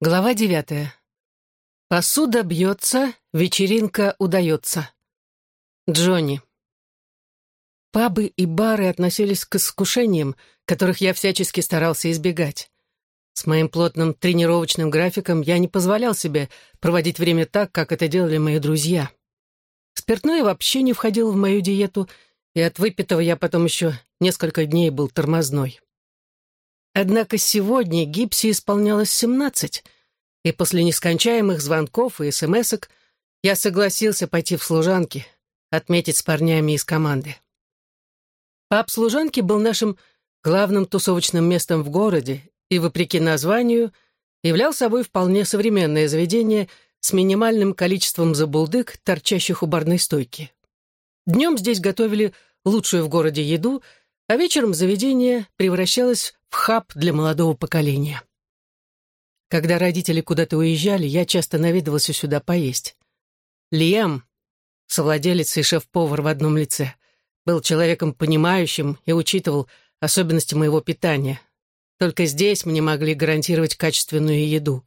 Глава 9. Посуда бьется, вечеринка удается. Джонни. Пабы и бары относились к искушениям, которых я всячески старался избегать. С моим плотным тренировочным графиком я не позволял себе проводить время так, как это делали мои друзья. Спиртное вообще не входило в мою диету, и от выпитого я потом еще несколько дней был тормозной. Однако сегодня Гипси исполнялось 17, и после нескончаемых звонков и смс-ок я согласился пойти в служанки, отметить с парнями из команды. Паб служанки был нашим главным тусовочным местом в городе и, вопреки названию, являл собой вполне современное заведение с минимальным количеством забулдык, торчащих у барной стойки. Днем здесь готовили лучшую в городе еду, а вечером заведение превращалось в хаб для молодого поколения. Когда родители куда-то уезжали, я часто наведывался сюда поесть. Лиам, совладелец и шеф-повар в одном лице, был человеком понимающим и учитывал особенности моего питания. Только здесь мне могли гарантировать качественную еду.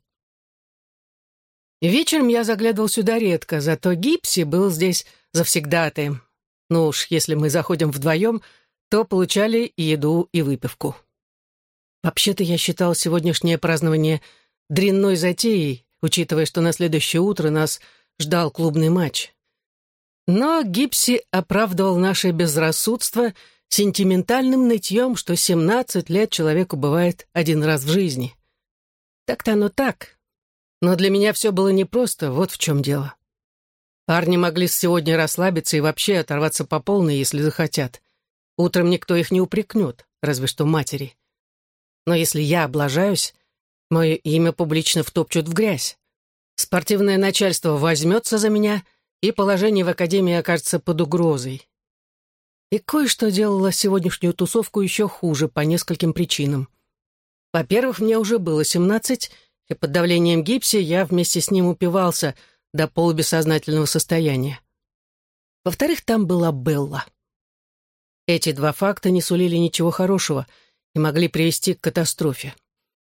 Вечером я заглядывал сюда редко, зато Гипси был здесь завсегдатаем. Ну уж, если мы заходим вдвоем, то получали и еду, и выпивку. Вообще-то я считал сегодняшнее празднование дрянной затеей, учитывая, что на следующее утро нас ждал клубный матч. Но Гипси оправдывал наше безрассудство сентиментальным нытьем, что 17 лет человеку бывает один раз в жизни. Так-то оно так. Но для меня все было непросто, вот в чем дело. Парни могли сегодня расслабиться и вообще оторваться по полной, если захотят. Утром никто их не упрекнет, разве что матери. Но если я облажаюсь, мое имя публично втопчут в грязь. Спортивное начальство возьмется за меня, и положение в академии окажется под угрозой. И кое-что делало сегодняшнюю тусовку еще хуже по нескольким причинам. Во-первых, мне уже было 17, и под давлением Гипси я вместе с ним упивался до полубессознательного состояния. Во-вторых, там была Белла. Эти два факта не сулили ничего хорошего и могли привести к катастрофе.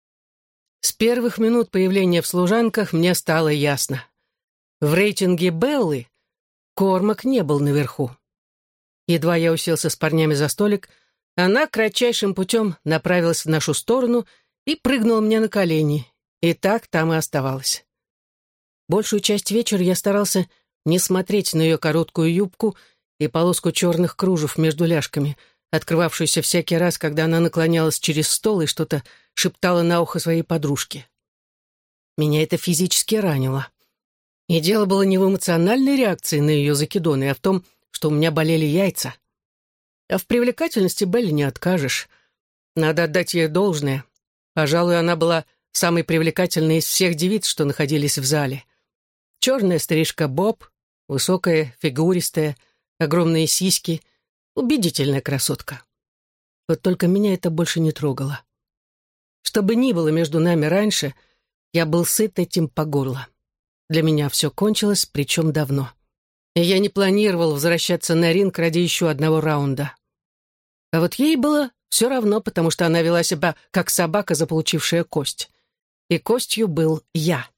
С первых минут появления в служанках мне стало ясно. В рейтинге Беллы Кормак не был наверху. Едва я уселся с парнями за столик, она кратчайшим путем направилась в нашу сторону и прыгнула мне на колени, и так там и оставалась. Большую часть вечера я старался не смотреть на ее короткую юбку и полоску черных кружев между ляжками, открывавшуюся всякий раз, когда она наклонялась через стол и что-то шептала на ухо своей подружке. Меня это физически ранило. И дело было не в эмоциональной реакции на ее закидоны, а в том, что у меня болели яйца. А в привлекательности Белли не откажешь. Надо отдать ей должное. Пожалуй, она была самой привлекательной из всех девиц, что находились в зале. Черная стрижка Боб, высокая, фигуристая, огромные сиськи, убедительная красотка. Вот только меня это больше не трогало. Что бы ни было между нами раньше, я был сыт этим по горло. Для меня все кончилось, причем давно. И я не планировал возвращаться на ринг ради еще одного раунда. А вот ей было все равно, потому что она вела себя как собака, заполучившая кость. И костью был я.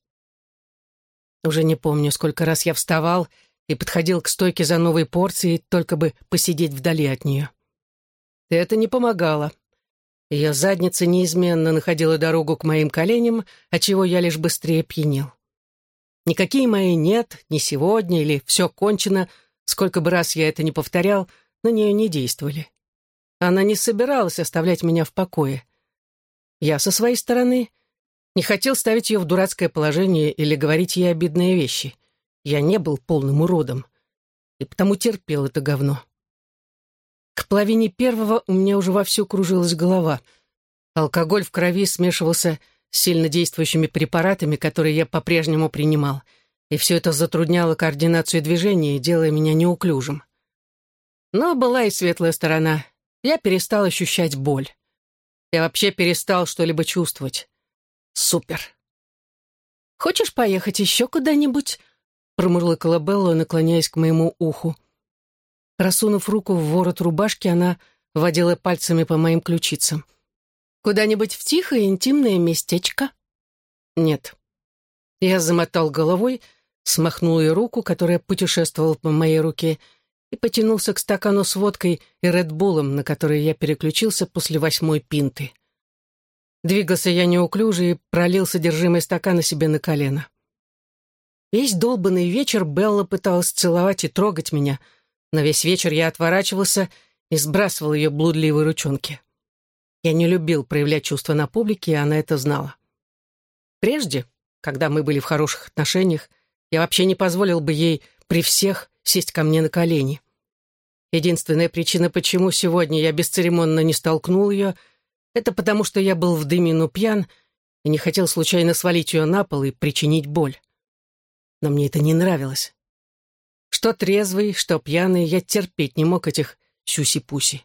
Уже не помню, сколько раз я вставал и подходил к стойке за новой порцией, только бы посидеть вдали от нее. И это не помогало. Ее задница неизменно находила дорогу к моим коленям, отчего я лишь быстрее пьянел. Никакие мои «нет», «не сегодня» или «все кончено», сколько бы раз я это ни повторял, на нее не действовали. Она не собиралась оставлять меня в покое. Я, со своей стороны, не хотел ставить ее в дурацкое положение или говорить ей обидные вещи. Я не был полным уродом, и потому терпел это говно. К половине первого у меня уже вовсю кружилась голова. Алкоголь в крови смешивался с сильнодействующими препаратами, которые я по-прежнему принимал, и все это затрудняло координацию движений, делая меня неуклюжим. Но была и светлая сторона. Я перестал ощущать боль. Я вообще перестал что-либо чувствовать. Супер. «Хочешь поехать еще куда-нибудь?» — промурлыкала Белла, наклоняясь к моему уху. Просунув руку в ворот рубашки, она водила пальцами по моим ключицам. «Куда-нибудь в тихое интимное местечко?» «Нет», Я замотал головой, смахнул ее руку, которая путешествовала по моей руке, и потянулся к стакану с водкой и редбулом, на который я переключился после 8-й пинты. Двигался я неуклюже и пролил содержимое стакана себе на колено. Весь долбанный вечер Белла пыталась целовать и трогать меня, но весь вечер я отворачивался и сбрасывал ее блудливые ручонки. Я не любил проявлять чувства на публике, и она это знала. Прежде, когда мы были в хороших отношениях, я вообще не позволил бы ей при всех сесть ко мне на колени. Единственная причина, почему сегодня я бесцеремонно не столкнул ее, это потому, что я был в дымину пьян и не хотел случайно свалить ее на пол и причинить боль. Но мне это не нравилось. Что трезвый, что пьяный, я терпеть не мог этих сюси-пуси.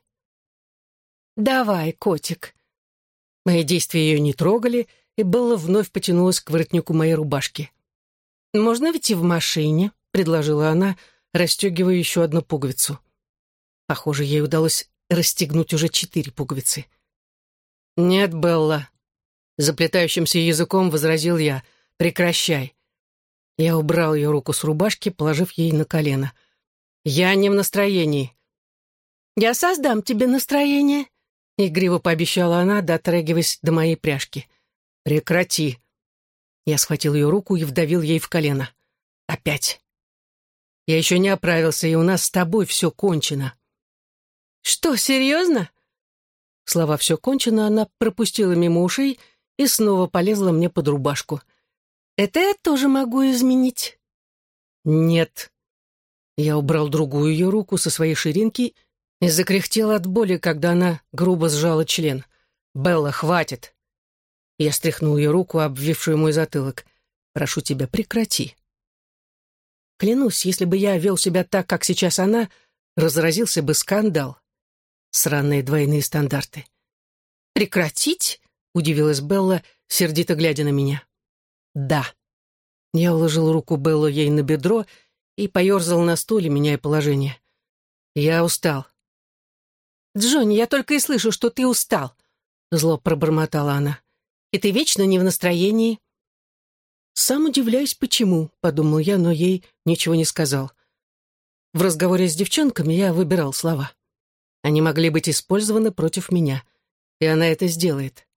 «Давай, котик». Мои действия ее не трогали, и Белла вновь потянулась к воротнику моей рубашки. «Можно ведь и в машине», — предложила она, расстегивая еще одну пуговицу. Похоже, ей удалось расстегнуть уже 4 пуговицы. «Нет, Белла», — заплетающимся языком возразил я, — «прекращай». Я убрал ее руку с рубашки, положив ей на колено. «Я не в настроении». «Я создам тебе настроение», — игриво пообещала она, дотрагиваясь до моей пряжки. «Прекрати». Я схватил ее руку и вдавил ей в колено. «Опять». «Я еще не оправился, и у нас с тобой все кончено». «Что, серьезно?» Слова «все кончено» она пропустила мимо ушей и снова полезла мне под рубашку. «Это я тоже могу изменить». «Нет». Я убрал другую ее руку со своей ширинки и закряхтел от боли, когда она грубо сжала член. «Белла, хватит!» Я стряхнул ее руку, обвившую мой затылок. «Прошу тебя, прекрати». Клянусь, если бы я вел себя так, как сейчас она, разразился бы скандал. Сраные двойные стандарты. «Прекратить?» — удивилась Белла, сердито глядя на меня. «Да». Я уложил руку Беллы ей на бедро и поерзал на стуле, меняя положение. «Я устал». «Джонни, я только и слышу, что ты устал», — зло пробормотала она. «И ты вечно не в настроении». «Сам удивляюсь, почему», — подумал я, но ей ничего не сказал. В разговоре с девчонками я выбирал слова. Они могли быть использованы против меня, и она это сделает.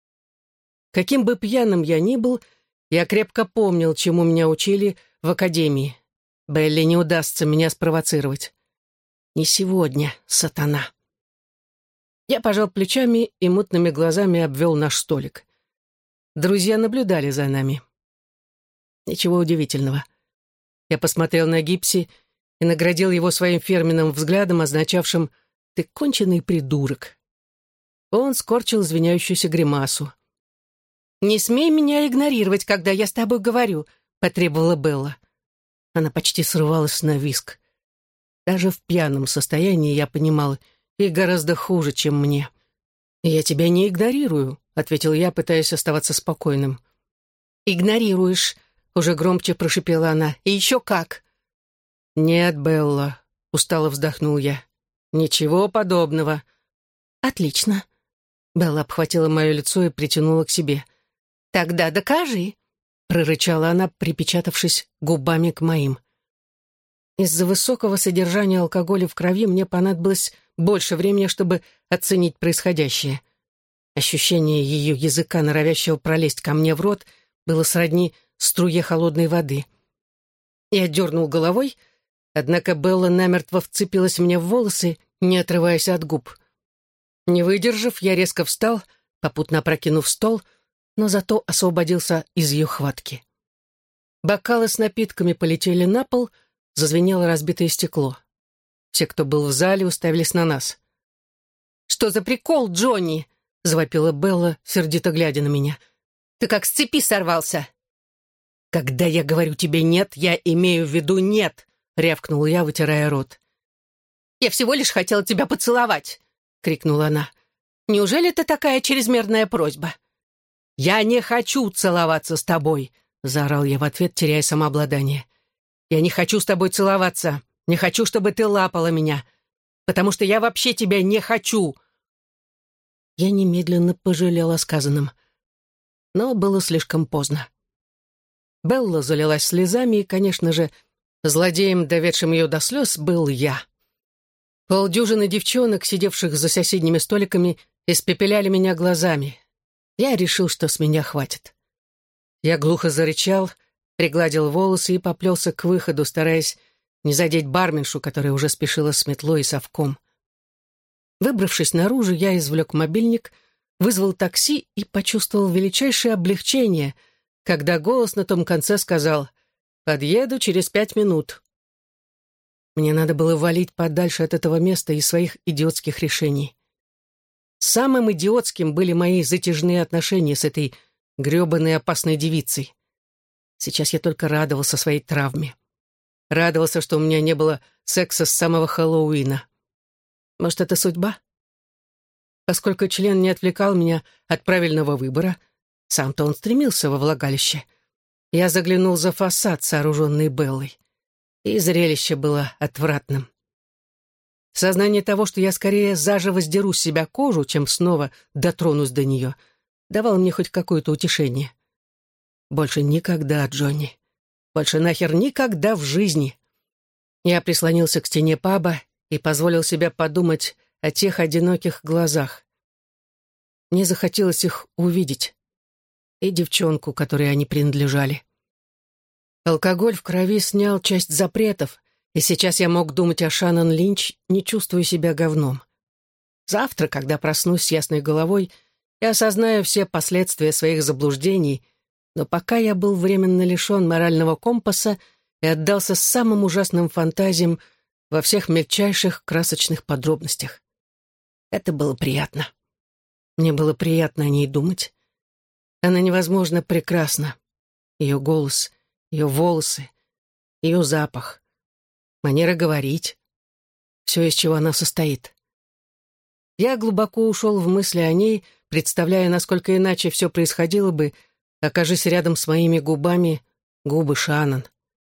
Каким бы пьяным я ни был, я крепко помнил, чему меня учили в академии. Белли не удастся меня спровоцировать. Не сегодня, сатана. Я пожал плечами и мутными глазами обвел наш столик. Друзья наблюдали за нами. Ничего удивительного. Я посмотрел на Гипси и наградил его своим фирменным взглядом, означавшим «ты конченый придурок». Он скорчил извиняющуюся гримасу. «Не смей меня игнорировать, когда я с тобой говорю», — потребовала Белла. Она почти срывалась на визг. Даже в пьяном состоянии я понимал, ей гораздо хуже, чем мне. «Я тебя не игнорирую», — ответил я, пытаясь оставаться спокойным. «Игнорируешь», — уже громче прошипела она. «И еще как». «Нет, Белла», — устало вздохнул я. «Ничего подобного». «Отлично». Белла обхватила мое лицо и притянула к себе. «Тогда докажи», — прорычала она, припечатавшись губами к моим. Из-за высокого содержания алкоголя в крови мне понадобилось больше времени, чтобы оценить происходящее. Ощущение ее языка, норовящего пролезть ко мне в рот, было сродни струе холодной воды. Я дернул головой, однако Белла намертво вцепилась мне в волосы, не отрываясь от губ. Не выдержав, я резко встал, попутно опрокинув стол, но зато освободился из ее хватки. Бокалы с напитками полетели на пол, зазвенело разбитое стекло. Все, кто был в зале, уставились на нас. «Что за прикол, Джонни?» — завопила Белла, сердито глядя на меня. «Ты как с цепи сорвался!» «Когда я говорю тебе «нет», я имею в виду «нет», — рявкнул я, вытирая рот. «Я всего лишь хотела тебя поцеловать!» — крикнула она. «Неужели это такая чрезмерная просьба?» «Я не хочу целоваться с тобой!» — заорал я в ответ, теряя самообладание. «Я не хочу с тобой целоваться! Не хочу, чтобы ты лапала меня! Потому что я вообще тебя не хочу!» Я немедленно пожалел о сказанном. Но было слишком поздно. Белла залилась слезами, и, конечно же, злодеем, доведшим ее до слез, был я. Полдюжины девчонок, сидевших за соседними столиками, испепеляли меня глазами. Я решил, что с меня хватит. Я глухо зарычал, пригладил волосы и поплелся к выходу, стараясь не задеть барменшу, которая уже спешила с метлой и совком. Выбравшись наружу, я извлек мобильник, вызвал такси и почувствовал величайшее облегчение, когда голос на том конце сказал: «Подъеду через 5 минут». Мне надо было валить подальше от этого места и своих идиотских решений. Самым идиотским были мои затяжные отношения с этой грёбаной опасной девицей. Сейчас я только радовался своей травме. Радовался, что у меня не было секса с самого Хэллоуина. Может, это судьба? Поскольку член не отвлекал меня от правильного выбора, сам-то он стремился во влагалище, я заглянул за фасад, сооруженный Беллой, и зрелище было отвратным. Сознание того, что я скорее заживо сдеру с себя кожу, чем снова дотронусь до нее, давало мне хоть какое-то утешение. Больше никогда, Джонни. Больше нахер никогда в жизни. Я прислонился к стене паба и позволил себе подумать о тех одиноких глазах. Мне захотелось их увидеть. И девчонку, которой они принадлежали. Алкоголь в крови снял часть запретов, и сейчас я мог думать о Шаннон Линч, не чувствуя себя говном. Завтра, когда проснусь с ясной головой, я осознаю все последствия своих заблуждений, но пока я был временно лишен морального компаса и отдался самым ужасным фантазиям во всех мельчайших красочных подробностях. Это было приятно. Мне было приятно о ней думать. Она невозможно прекрасна. Ее голос, ее волосы, ее запах, манера говорить. Все, из чего она состоит. Я глубоко ушел в мысли о ней, представляя, насколько иначе все происходило бы, окажись рядом с моими губами губы Шаннон.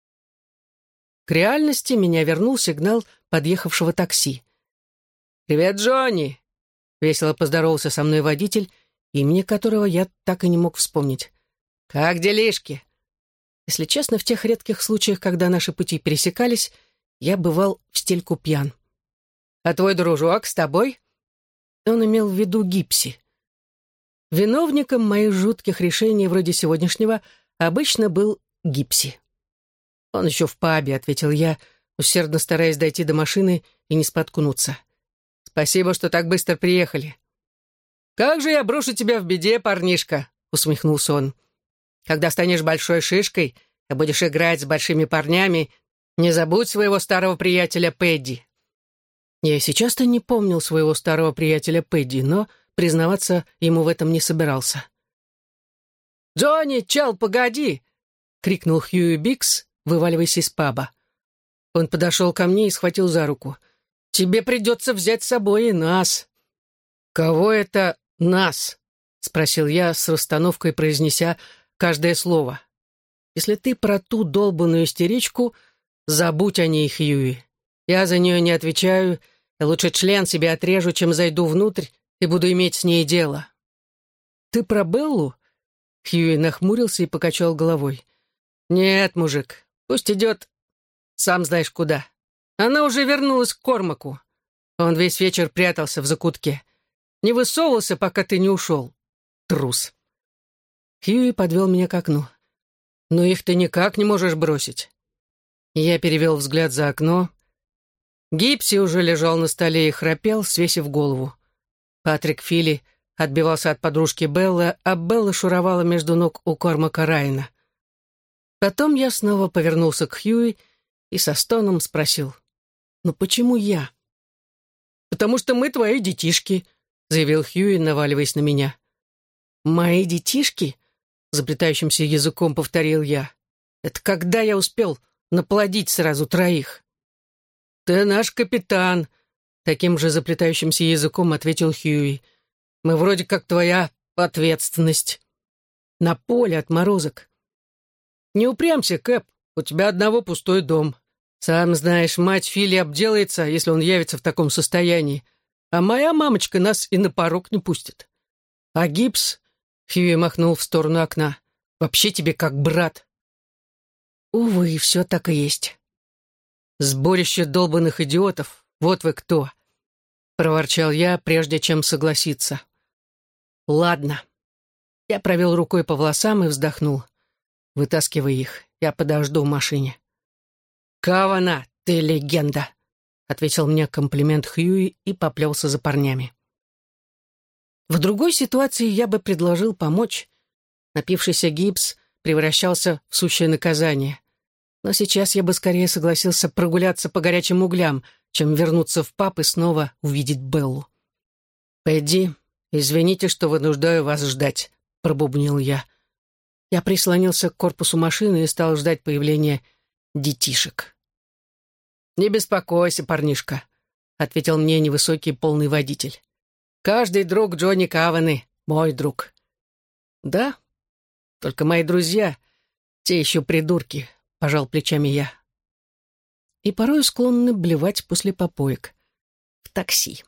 К реальности меня вернул сигнал подъехавшего такси. «Привет, Джонни!» — весело поздоровался со мной водитель, имени которого я так и не мог вспомнить. «Как делишки?» Если честно, в тех редких случаях, когда наши пути пересекались, я бывал в стельку пьян. «А твой дружок с тобой?» Он имел в виду Гипси. Виновником моих жутких решений вроде сегодняшнего обычно был Гипси. «Он еще в пабе», — ответил я, усердно стараясь дойти до машины и не споткнуться. «Спасибо, что так быстро приехали». «Как же я брошу тебя в беде, парнишка», — усмехнулся он. «Когда станешь большой шишкой и будешь играть с большими парнями, не забудь своего старого приятеля Пэдди». Я и сейчас-то не помнил своего старого приятеля Пэдди, но признаваться ему в этом не собирался. «Джонни, чел, погоди!» — крикнул Хьюи Бикс, вываливаясь из паба. Он подошел ко мне и схватил за руку. «Тебе придется взять с собой и нас». «Кого это нас?» — спросил я с расстановкой, произнеся каждое слово. «Если ты про ту долбанную истеричку, забудь о ней, Хьюи. Я за нее не отвечаю, и лучше член себе отрежу, чем зайду внутрь и буду иметь с ней дело». «Ты про Беллу?» Хьюи нахмурился и покачал головой. «Нет, мужик, пусть идет, сам знаешь куда. Она уже вернулась к Кормаку. Он весь вечер прятался в закутке. Не высовывался, пока ты не ушел. Трус». Хьюи подвел меня к окну. «Но их ты никак не можешь бросить». Я перевел взгляд за окно. Гипси уже лежал на столе и храпел, свесив голову. Патрик Филли отбивался от подружки Беллы, а Белла шуровала между ног у Кормака Райана. Потом я снова повернулся к Хьюи и со стоном спросил: «Ну почему я?» «Потому что мы твои детишки», — заявил Хьюи, наваливаясь на меня. «Мои детишки?» — заплетающимся языком повторил я. «Это когда я успел наплодить сразу 3?» «Ты наш капитан», — таким же заплетающимся языком ответил Хьюи. «Мы вроде как твоя ответственность. На поле отморозок. Не упрямься, Кэп, у тебя одного пустой дом. Сам знаешь, мать Филли обделается, если он явится в таком состоянии, а моя мамочка нас и на порог не пустит. А Гипс», — Хьюи махнул в сторону окна, — «вообще тебе как брат. Увы, все так и есть. «Сборище долбанных идиотов, вот вы кто!» — проворчал я, прежде чем согласиться. «Ладно». Я провел рукой по волосам и вздохнул. «Вытаскивай их, я подожду в машине». «Кавана, ты легенда!» — ответил мне комплимент Хьюи и поплелся за парнями. В другой ситуации я бы предложил помочь. Напившийся Гибс превращался в сущее наказание. Но сейчас я бы скорее согласился прогуляться по горячим углям, чем вернуться в паб и снова увидеть Беллу. «Пэдди, извините, что вынуждаю вас ждать», — пробубнил я. Я прислонился к корпусу машины и стал ждать появления детишек. «Не беспокойся, парнишка», — ответил мне невысокий полный водитель. «Каждый друг Джонни Каваны — мой друг». «Да, только мои друзья, те еще придурки», — пожал плечами я. И порой склонны блевать после попоек. В такси.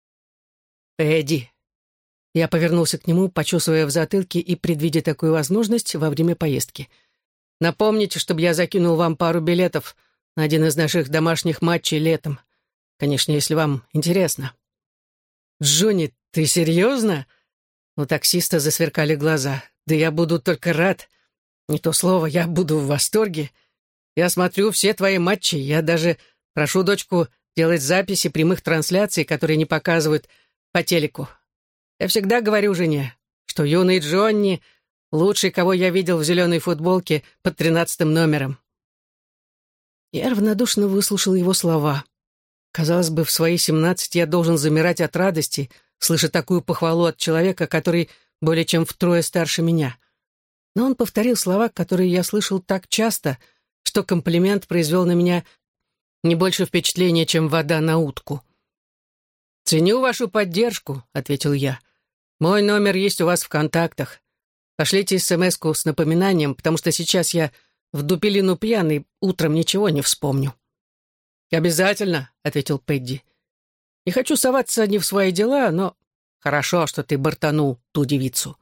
«Эдди». Я повернулся к нему, почесывая в затылке и предвидя такую возможность во время поездки. «Напомните, чтобы я закинул вам пару билетов на один из наших домашних матчей летом. Конечно, если вам интересно». «Джонни, ты серьезно?» У таксиста засверкали глаза. «Да я буду только рад. Не то слово, я буду в восторге. Я смотрю все твои матчи. Я даже прошу дочку делать записи прямых трансляций, которые не показывают по телеку. Я всегда говорю жене, что юный Джонни — лучший, кого я видел в зеленой футболке под 13 номером». Я равнодушно выслушал его слова. Казалось бы, в свои 17 я должен замирать от радости, слыша такую похвалу от человека, который более чем втрое старше меня. Но он повторил слова, которые я слышал так часто, что комплимент произвел на меня не больше впечатления, чем вода на утку. «Ценю вашу поддержку», — ответил я. «Мой номер есть у вас в контактах. Пошлите смс-ку с напоминанием, потому что сейчас я в дупелину пьяный, утром ничего не вспомню». «Обязательно», — ответил Пэдди. «Не хочу соваться не в свои дела, но хорошо, что ты бортанул ту девицу».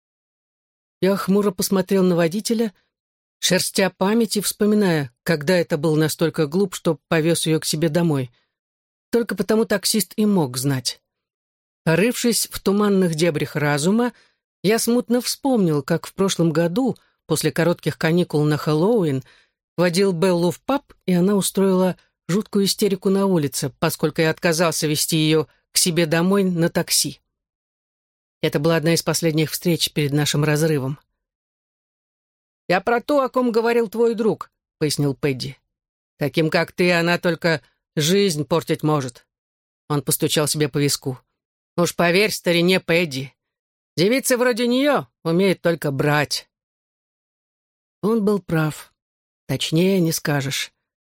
Я хмуро посмотрел на водителя, шерстя память и вспоминая, когда это был настолько глуп, что повез ее к себе домой. Только потому таксист и мог знать. Порывшись в туманных дебрях разума, я смутно вспомнил, как в прошлом году, после коротких каникул на Хэллоуин, водил Беллу в паб, и она устроила жуткую истерику на улице, поскольку я отказался везти ее к себе домой на такси. Это была одна из последних встреч перед нашим разрывом. «Я про то, о ком говорил твой друг», — пояснил Пэдди. «Таким, как ты, она только жизнь портить может». Он постучал себе по виску. «Уж поверь старине Пэдди, девицы вроде нее умеют только брать». Он был прав. Точнее не скажешь.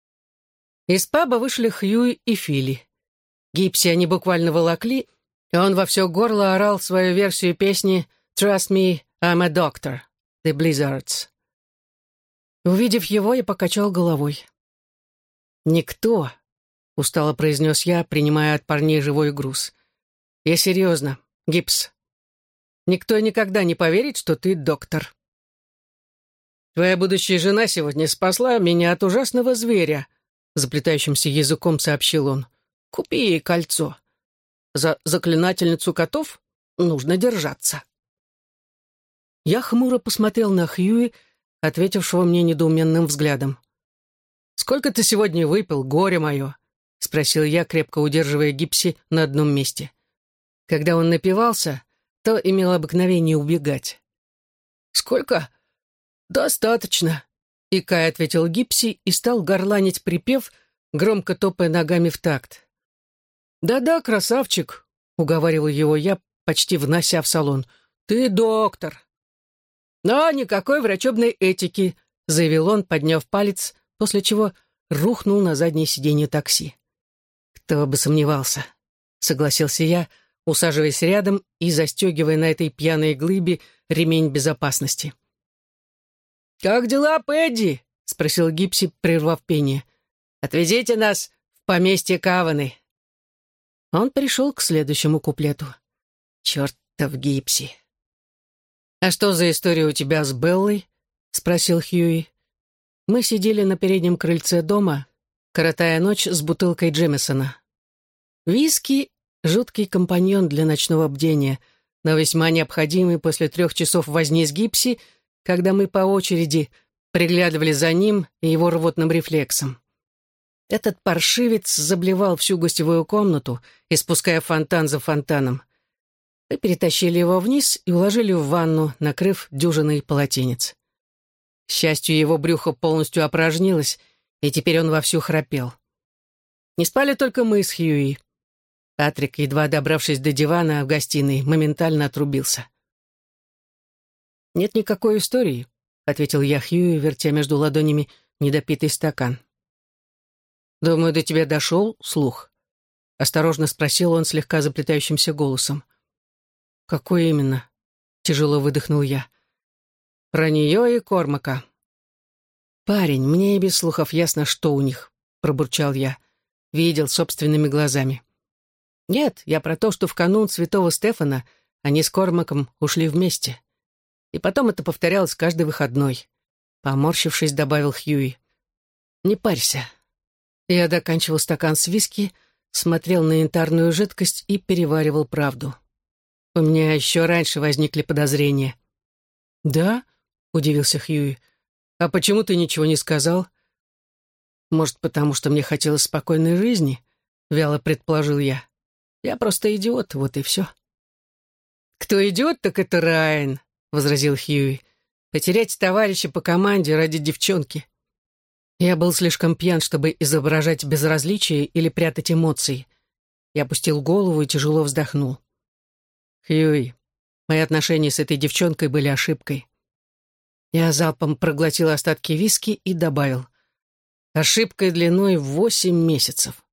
Из паба вышли Хьюи и Филли. Гипси они буквально волокли, и он во все горло орал свою версию песни «Trust me, I'm a doctor» The Blizzards. Увидев его, я покачал головой. «Никто», — устало произнес я, принимая от парней живой груз. «Я серьезно, Гипс. Никто никогда не поверит, что ты доктор». «Твоя будущая жена сегодня спасла меня от ужасного зверя», — заплетающимся языком сообщил он. «Купи ей кольцо. За заклинательницу котов нужно держаться». Я хмуро посмотрел на Хьюи, ответившего мне недоуменным взглядом. «Сколько ты сегодня выпил, горе мое?» — спросил я, крепко удерживая Гипси на одном месте. Когда он напивался, то имел обыкновение убегать. «Сколько?» «Достаточно», — икая ответил Гипси и стал горланить припев, громко топая ногами в такт. «Да-да, красавчик», — уговаривал его я, почти внося в салон. «Ты доктор». «Но никакой врачебной этики», — заявил он, подняв палец, после чего рухнул на заднее сиденье такси. «Кто бы сомневался», — согласился я, усаживаясь рядом и застегивая на этой пьяной глыбе ремень безопасности. «Как дела, Пэдди?» — спросил Гипси, прервав пение. «Отвезите нас в поместье Каваны». Он пришел к следующему куплету. «Чертов Гипси». «А что за история у тебя с Беллой?» — спросил Хьюи. Мы сидели на переднем крыльце дома, коротая ночь с бутылкой Джемесона. Виски — жуткий компаньон для ночного бдения, но весьма необходимый после 3 часов возни с Гипси, когда мы по очереди приглядывали за ним и его рвотным рефлексом. Этот паршивец заблевал всю гостевую комнату, испуская фонтан за фонтаном. Мы перетащили его вниз и уложили в ванну, накрыв дюжиной полотенец. К счастью, его брюхо полностью опорожнилось, и теперь он вовсю храпел. Не спали только мы с Хьюи. Патрик, едва добравшись до дивана в гостиной, моментально отрубился. «Нет никакой истории», — ответил я Хьюи, вертя между ладонями недопитый стакан. «Думаю, до тебя дошел слух?» — осторожно спросил он слегка заплетающимся голосом. «Какой именно?» — тяжело выдохнул я. «Про нее и Кормака». «Парень, мне и без слухов ясно, что у них», — пробурчал я. Видел собственными глазами. «Нет, я про то, что в канун Святого Стефана они с Кормаком ушли вместе. И потом это повторялось каждый выходной», — поморщившись, добавил Хьюи. «Не парься». Я доканчивал стакан с виски, смотрел на янтарную жидкость и переваривал правду. У меня еще раньше возникли подозрения. «Да?» — удивился Хьюи. «А почему ты ничего не сказал?» «Может, потому что мне хотелось спокойной жизни?» — вяло предположил я. «Я просто идиот, вот и все». «Кто идиот, так это Райан», — возразил Хьюи. «Потерять товарища по команде ради девчонки». Я был слишком пьян, чтобы изображать безразличие или прятать эмоции. Я опустил голову и тяжело вздохнул. «Хьюи, мои отношения с этой девчонкой были ошибкой». Я залпом проглотил остатки виски и добавил. «Ошибкой длиной в 8 месяцев».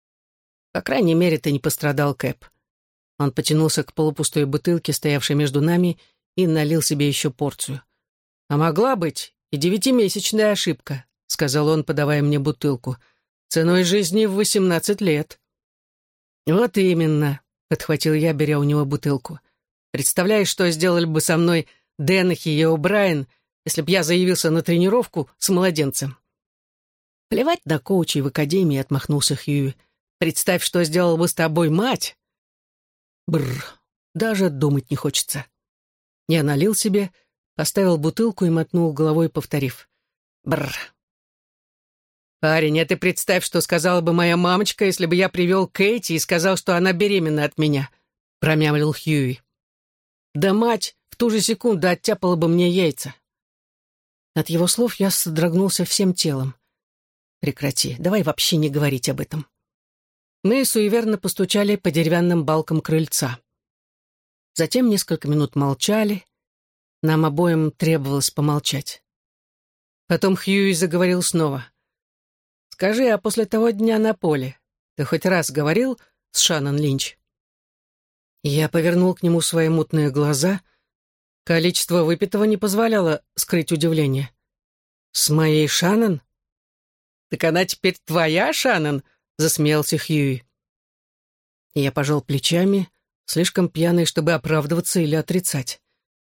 «По крайней мере, ты не пострадал, Кэп». Он потянулся к полупустой бутылке, стоявшей между нами, и налил себе еще порцию. «А могла быть и 9-месячная ошибка», — сказал он, подавая мне бутылку, «ценой жизни в 18 лет». «Вот именно», — подхватил я, беря у него бутылку. «Представляешь, что сделали бы со мной Деннехи и О'Брайен, если б я заявился на тренировку с младенцем?» «Плевать на коучей в академии», — отмахнулся Хьюи. «Представь, что сделала бы с тобой мать». Бррр, даже думать не хочется. Я налил себе, поставил бутылку и мотнул головой, повторив. Бррр. «Парень, а ты представь, что сказала бы моя мамочка, если бы я привел Кэти и сказал, что она беременна от меня», — промямлил Хьюи. «Да мать в ту же секунду оттяпала бы мне яйца». От его слов я содрогнулся всем телом. «Прекрати, давай вообще не говорить об этом». Мы суеверно постучали по деревянным балкам крыльца. Затем несколько минут молчали. Нам обоим требовалось помолчать. Потом Хьюи заговорил снова. «Скажи, а после того дня на поле ты хоть раз говорил с Шаннон Линч?» Я повернул к нему свои мутные глаза. Количество выпитого не позволяло скрыть удивление. «С моей Шаннон?» «Так она теперь твоя Шаннон?» — засмеялся Хьюи. Я пожал плечами, слишком пьяный, чтобы оправдываться или отрицать.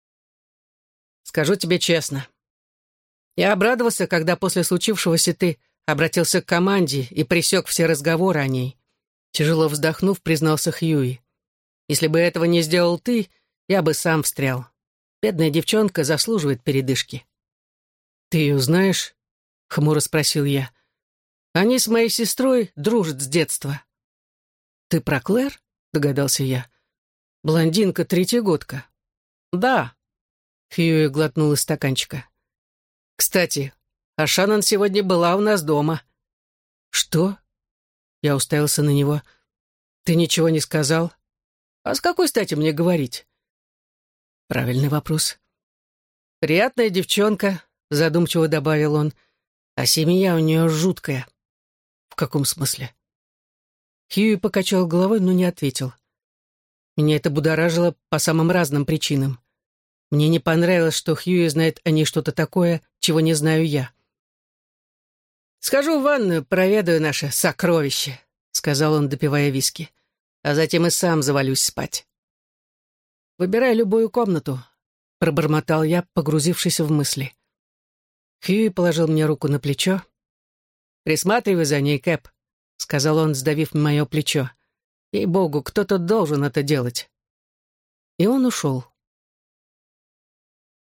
«Скажу тебе честно. Я обрадовался, когда после случившегося ты обратился к команде и пресек все разговоры о ней». Тяжело вздохнув, признался Хьюи. «Если бы этого не сделал ты, я бы сам встрял. Бедная девчонка заслуживает передышки». «Ты ее знаешь?» — хмуро спросил я. «Они с моей сестрой дружат с детства». «Ты про Клэр?» — догадался я. «Блондинка, третьегодка». «Да». Хьюи глотнул из стаканчика. «Кстати, а Шаннон сегодня была у нас дома». «Что?» Я уставился на него. «Ты ничего не сказал? А с какой стати мне говорить?» «Правильный вопрос». «Приятная девчонка», — задумчиво добавил он. «А семья у нее жуткая». «В каком смысле?» Хьюи покачал головой, но не ответил. Меня это будоражило по самым разным причинам. Мне не понравилось, что Хьюи знает о ней что-то такое, чего не знаю я. «Схожу в ванную, проведаю наше сокровище», — сказал он, допивая виски. «А затем и сам завалюсь спать». «Выбирай любую комнату», — пробормотал я, погрузившись в мысли. Хьюи положил мне руку на плечо. «Присматривай за ней, Кэп», — сказал он, сдавив мое плечо. «Ей-богу, кто-то должен это делать». И он ушел.